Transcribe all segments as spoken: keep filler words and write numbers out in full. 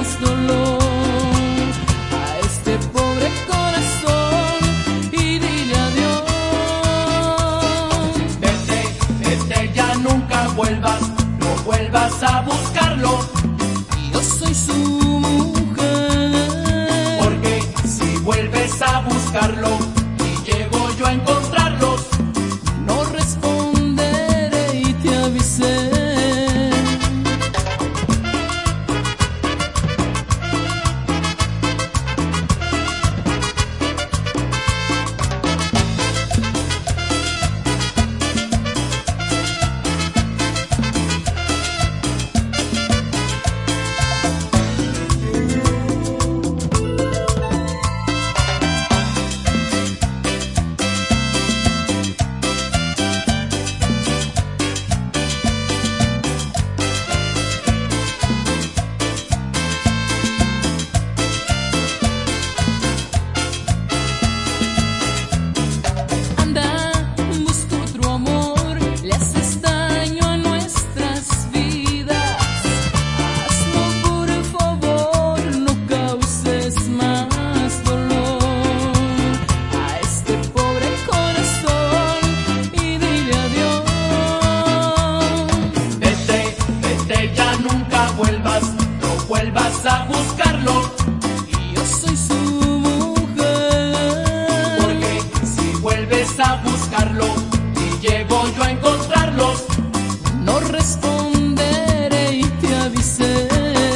más dolor a este pobre corazón y dile adiós. Vete, vete, ya nunca vuelvas, no vuelvas a buscarlo. Yo soy su mujer. Porque si vuelves a buscarlo y llego yo a encontrarlos, no responderé y te avisé. vuelvas, no vuelvas a buscarlo. Y yo soy su mujer. Porque si vuelves a buscarlo y llego yo a encontrarlos, no responderé y te avisé.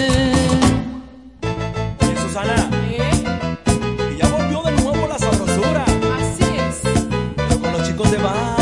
Oye, Susana, ¿Eh? que ya volvió de nuevo la sabrosura. Así es. Pero con los chicos de bar.